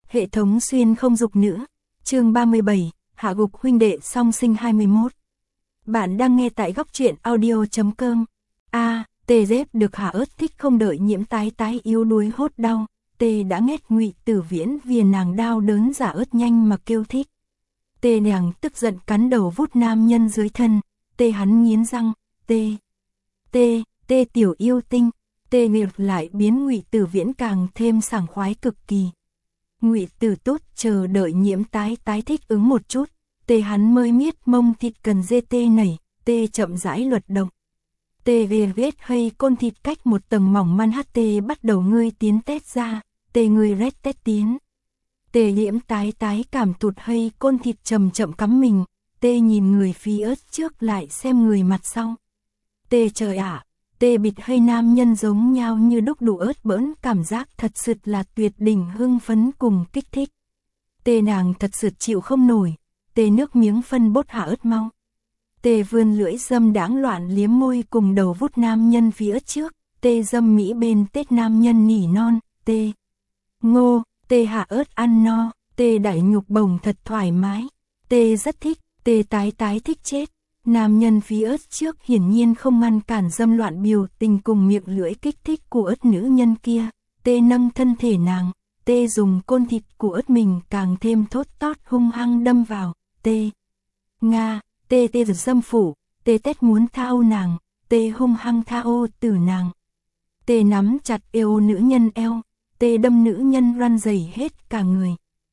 Hệ thống xuyên không dục nữa. Chương 37, hạ gục huynh đệ song sinh 21. Bạn đang nghe tại góc truyện audio.com. Tê dép được hạ ớt thích không đợi Nhiễm tái tái yếu đuối hốt đau. Tê đã nghét Ngụy Tử Viễn vì nàng đau đớn giả ớt nhanh mà kêu thích. Tê nàng tức giận cắn đầu vút nam nhân dưới thân. Tê hắn nghiến răng. Tê tiểu yêu tinh. Tê ngược lại biến Ngụy Tử Viễn càng thêm sảng khoái cực kỳ. Ngụy Tử Tốt chờ đợi Nhiễm tái tái thích ứng một chút. Tê hắn mới miết mông thịt cần dê tê nảy. Tê chậm rãi luật động. Tê về vết hay côn thịt cách một tầng mỏng man hát. Tê bắt đầu ngươi tiến tét ra. Tê ngươi rét tét tiến. Tê Nhiễm tái tái cảm tụt hay côn thịt chậm chậm cắm mình. Tê nhìn người phi ớt trước lại xem người mặt sau. Tê trời ạ. Tê bịt hay nam nhân giống nhau như đúc đủ ớt bỡn, cảm giác thật sự là tuyệt đỉnh hưng phấn cùng kích thích. Tê nàng thật sự chịu không nổi. Tê nước miếng phân bốt hạ ớt mau. Tê vươn lưỡi dâm đãng loạn liếm môi cùng đầu vút nam nhân phía trước. Tê dâm mỹ bên tết nam nhân nỉ non. Tê ngô. Tê hạ ớt ăn no. Tê đẩy nhục bồng thật thoải mái. Tê rất thích. Tê tái tái thích chết. Nam nhân phía ớt trước hiển nhiên không ngăn cản dâm loạn biểu tình cùng miệng lưỡi kích thích của ớt nữ nhân kia. Tê nâng thân thể nàng. Tê dùng côn thịt của ớt mình càng thêm thốt tót hung hăng đâm vào. Tê nga. Tê giật dâm phủ. Tê tét muốn thao nàng. Tê hung hăng thao từ nàng. Tê nắm chặt eo nữ nhân eo. Tê đâm nữ nhân răn rẩy hết cả người.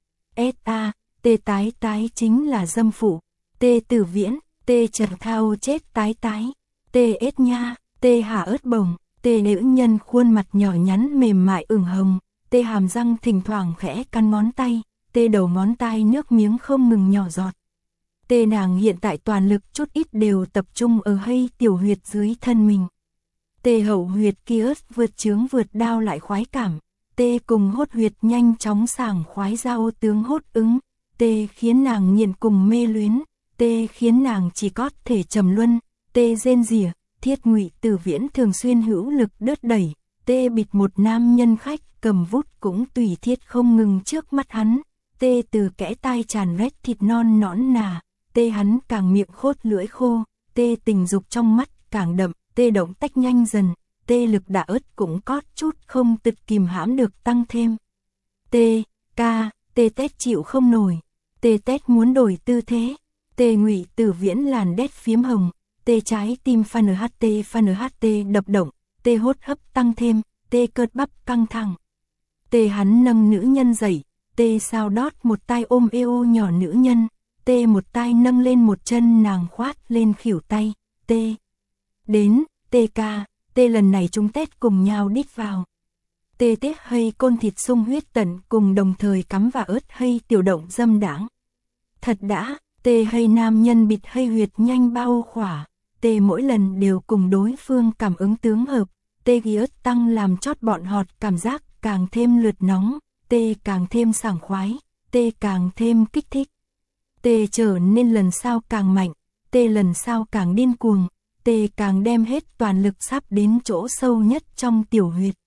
Tê tái tái chính là dâm phủ. Tê Tử Viễn. Tê chật thao chết tái tái. Tê ết nha. Tê hạ ớt bồng. Tê nữ nhân khuôn mặt nhỏ nhắn mềm mại ửng hồng. Tê hàm răng thỉnh thoảng khẽ cắn ngón tay. Tê đầu ngón tay nước miếng không ngừng nhỏ giọt. Tê nàng hiện tại toàn lực chút ít đều tập trung ở hay tiểu huyệt dưới thân mình. Tê hậu huyệt kia vượt chướng vượt đao lại khoái cảm. Tê cùng hốt huyệt nhanh chóng sảng khoái giao tướng hốt ứng. Tê khiến nàng nghiện cùng mê luyến. Tê khiến nàng chỉ có thể trầm luân. Tê rên rỉa. Thiết Ngụy Tử Viễn thường xuyên hữu lực đớt đẩy. Tê bịt một nam nhân khách cầm vút cũng tùy thiết không ngừng trước mắt hắn. Tê từ kẽ tai tràn rét thịt non nõn nà. Tê hắn càng miệng khốt lưỡi khô. Tê tình dục trong mắt càng đậm. Tê động tách nhanh dần. Tê lực đả ớt cũng có chút không tự kìm hãm được tăng thêm. Tê tét chịu không nổi. Tê tét muốn đổi tư thế. Tê Ngụy Tử Viễn làn đét phiếm hồng. Tê trái tim FNHT đập động. Tê hốt hấp tăng thêm. Tê cơ bắp căng thẳng. Tê hắn nâng nữ nhân dậy. Tê sao đót một tay ôm eo nhỏ nữ nhân. Tê một tay nâng lên một chân nàng khoát lên khuỷu tay. Tê đến. Tê ca. Tê lần này chúng tét cùng nhau đít vào. Tê tết hay côn thịt sung huyết tận cùng đồng thời cắm vào ớt hay tiểu động dâm đãng. Thật đã. Tê hay nam nhân bịt hay huyệt nhanh bao khỏa. Tê mỗi lần đều cùng đối phương cảm ứng tướng hợp. Tê ghi ớt tăng làm chót bọn họt cảm giác càng thêm lượt nóng. Tê càng thêm sảng khoái. Tê càng thêm kích thích. Tê trở nên lần sau càng mạnh. Tê lần sau càng điên cuồng. Tê càng đem hết toàn lực sắp đến chỗ sâu nhất trong tiểu huyệt.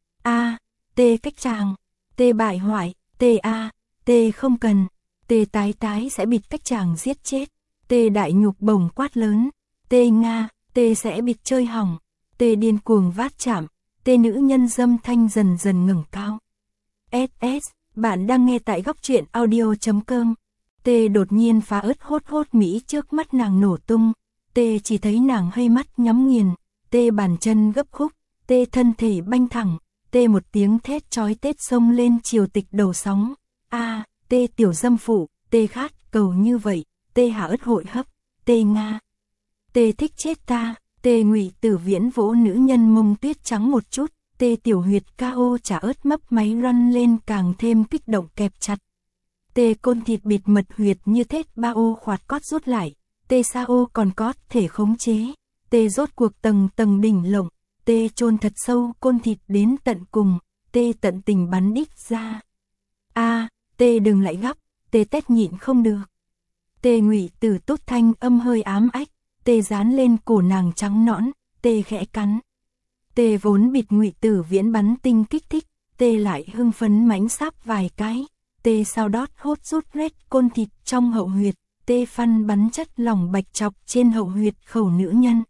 Tê cách chàng. Tê bại hoại. Tê không cần. Tê tái tái sẽ bịt cách chàng giết chết. Tê đại nhục bổng quát lớn. Tê nga. Tê sẽ bịt chơi hỏng. Tê điên cuồng vát chạm. Tê nữ nhân dâm thanh dần dần ngẩng cao. Bạn đang nghe tại góc truyện audio.com. Tê đột nhiên phá ớt hốt mỹ trước mắt nàng nổ tung. Tê chỉ thấy nàng hơi mắt nhắm nghiền. Tê bàn chân gấp khúc. Tê thân thể banh thẳng. Tê một tiếng thét chói tết xông lên triều tịch đầu sóng. Tê tiểu dâm phụ. Tê khát cầu như vậy. Tê hạ ớt hội hấp. Tê nga. Tê thích chết ta. Tê Ngụy Tử Viễn vỗ nữ nhân mông tuyết trắng một chút. Tê tiểu huyệt KO trả ớt mấp máy răn lên càng thêm kích động kẹp chặt. Tê côn thịt bịt mật huyệt như thết ba ô khoạt cót rút lại. Tê sao còn có thể khống chế. Tê rốt cuộc tầng đỉnh lộng. Tê chôn thật sâu côn thịt đến tận cùng. Tê tận tình bắn đít ra. Tê đừng lại gấp. Tê tét nhịn không được. Tê Ngụy Tử Tốt thanh âm hơi ám ách. Tê dán lên cổ nàng trắng nõn. Tê khẽ cắn. Tê vốn bịt Ngụy Tử Viễn bắn tinh kích thích. Tê lại hưng phấn mánh sáp vài cái. tê sau đót hốt rút rét côn thịt trong hậu huyệt, tê phân bắn chất lỏng bạch chọc trên hậu huyệt khẩu nữ nhân.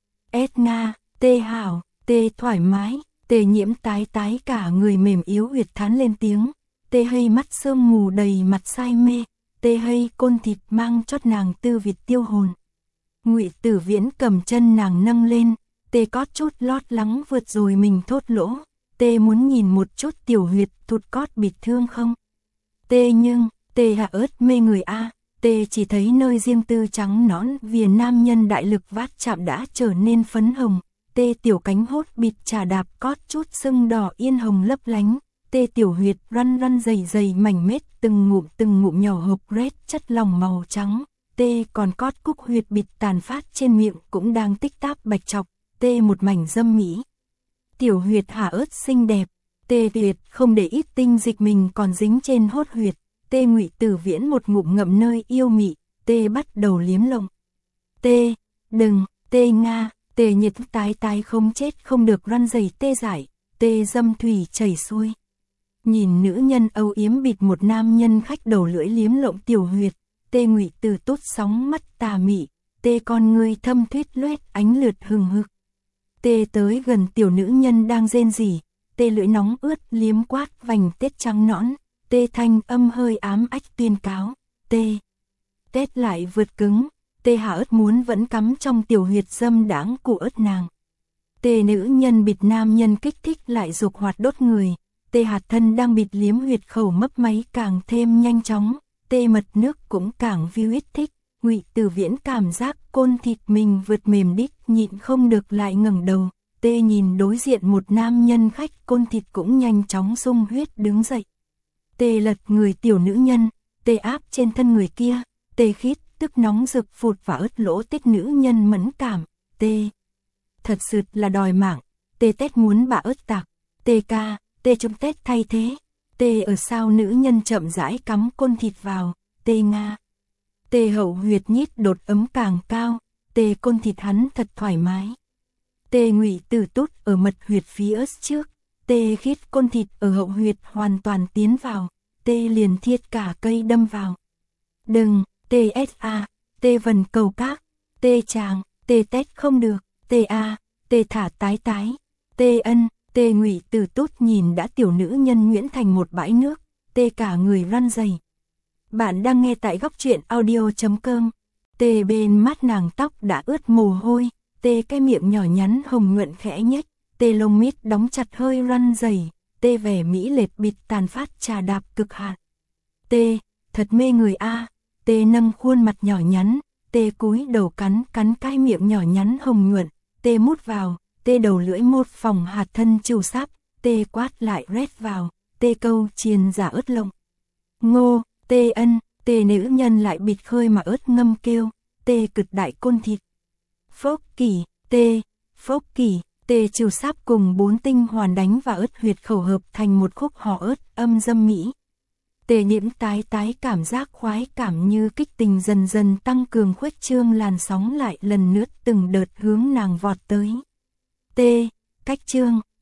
S Nga, tê hảo, tê thoải mái, tê nhiễm tái tái cả người mềm yếu huyệt thán lên tiếng, tê hay mắt sương mù đầy mặt say mê, tê hay côn thịt mang chót nàng tư việt tiêu hồn. Ngụy Tử Viễn cầm chân nàng nâng lên, tê cót chút lót lắng vượt rồi mình thốt lỗ, tê muốn nhìn một chút tiểu huyệt thụt cót bịt thương không? Tê nhưng, tê hạ ớt mê người a, tê chỉ thấy nơi riêng tư trắng nõn vì nam nhân đại lực vát chạm đã trở nên phấn hồng, tê tiểu cánh hốt bịt trà đạp cót chút sưng đỏ yên hồng lấp lánh, tê tiểu huyệt răn răn dày dày mảnh mết từng ngụm nhỏ hộp rét chất lỏng màu trắng, tê còn cót cúc huyệt bịt tàn phát trên miệng cũng đang tích táp bạch chọc, tê một mảnh dâm mỹ. Tiểu huyệt hạ ớt xinh đẹp, tê tuyệt không để ít tinh dịch mình còn dính trên hốt huyệt, tê Ngụy Tử Viễn một ngụm ngậm nơi yêu mị, tê bắt đầu liếm lông. Tê, đừng, tê Nga, tê nhiệt tái tái không chết không được răn dày tê giải, tê dâm thủy chảy xuôi. Nhìn nữ nhân âu yếm bịt một nam nhân khách đầu lưỡi liếm lộng tiểu huyệt, tê Ngụy Tử tốt sóng mắt tà mị, tê con ngươi thâm thuyết loét ánh lượt hừng hực. Tê tới gần tiểu nữ nhân đang rên rỉ, tê lưỡi nóng ướt liếm quát vành tết trắng nõn, tê thanh âm hơi ám ách tuyên cáo, tê tết lại vượt cứng, tê hạ ớt muốn vẫn cắm trong tiểu huyệt dâm đãng của ớt nàng. Tê nữ nhân bịt nam nhân kích thích lại dục hoạt đốt người, tê hạt thân đang bịt liếm huyệt khẩu mấp máy càng thêm nhanh chóng, tê mật nước cũng càng vi huyết thích. Ngụy Tử Viễn cảm giác côn thịt mình vượt mềm đít nhịn không được lại ngẩng đầu, tê nhìn đối diện một nam nhân khách côn thịt cũng nhanh chóng sung huyết đứng dậy. Tê lật người tiểu nữ nhân, tê áp trên thân người kia, tê khít tức nóng rực phụt và ớt lỗ tết nữ nhân mẫn cảm, tê thật sự là đòi mạng, tê tét muốn bà ớt tạc, tê ca, tê chúng tét thay thế, tê ở sau nữ nhân chậm rãi cắm côn thịt vào, tê Nga. Tê hậu huyệt nhít đột ấm càng cao, tê côn thịt hắn thật thoải mái. Tê Ngụy Tử Tút ở mật huyệt phía trước, tê khít côn thịt ở hậu huyệt hoàn toàn tiến vào, tê liền thiết cả cây đâm vào. Đừng, tê sa, tê vần cầu các, tê chàng, tê tét không được, tê a, tê thả tái tái, tê ân, tê Ngụy Tử Tút nhìn đã tiểu nữ nhân nhuyễn thành một bãi nước, tê cả người răn dày. Bạn đang nghe tại Góc Truyện Audio.com. Tê bên mắt nàng tóc đã ướt mồ hôi, tê cái miệng nhỏ nhắn hồng nhuận khẽ nhếch, tê lông mít đóng chặt hơi răn dày, tê vẻ mỹ lệ bịt tàn phát trà đạp cực hạn. Tê, thật mê người a, tê nâng khuôn mặt nhỏ nhắn, tê cúi đầu cắn cái miệng nhỏ nhắn hồng nhuận, tê mút vào, tê đầu lưỡi một phòng hạt thân chiều sáp, tê quát lại rét vào, tê câu chiền giả ớt lông. Ngô, tê ân, tê nữ nhân lại bịt khơi mà ớt ngâm kêu, tê cực đại côn thịt. Phốc kỳ, phốc kỳ, tê chiều sáp cùng 4 tinh hoàn đánh và ớt huyệt khẩu hợp thành một khúc hò ớt âm dâm mỹ. Tê nhiễm tái tái cảm giác khoái cảm như kích tình dần dần tăng cường khuếch trương làn sóng lại lần nữa từng đợt hướng nàng vọt tới. Tê, cách trương,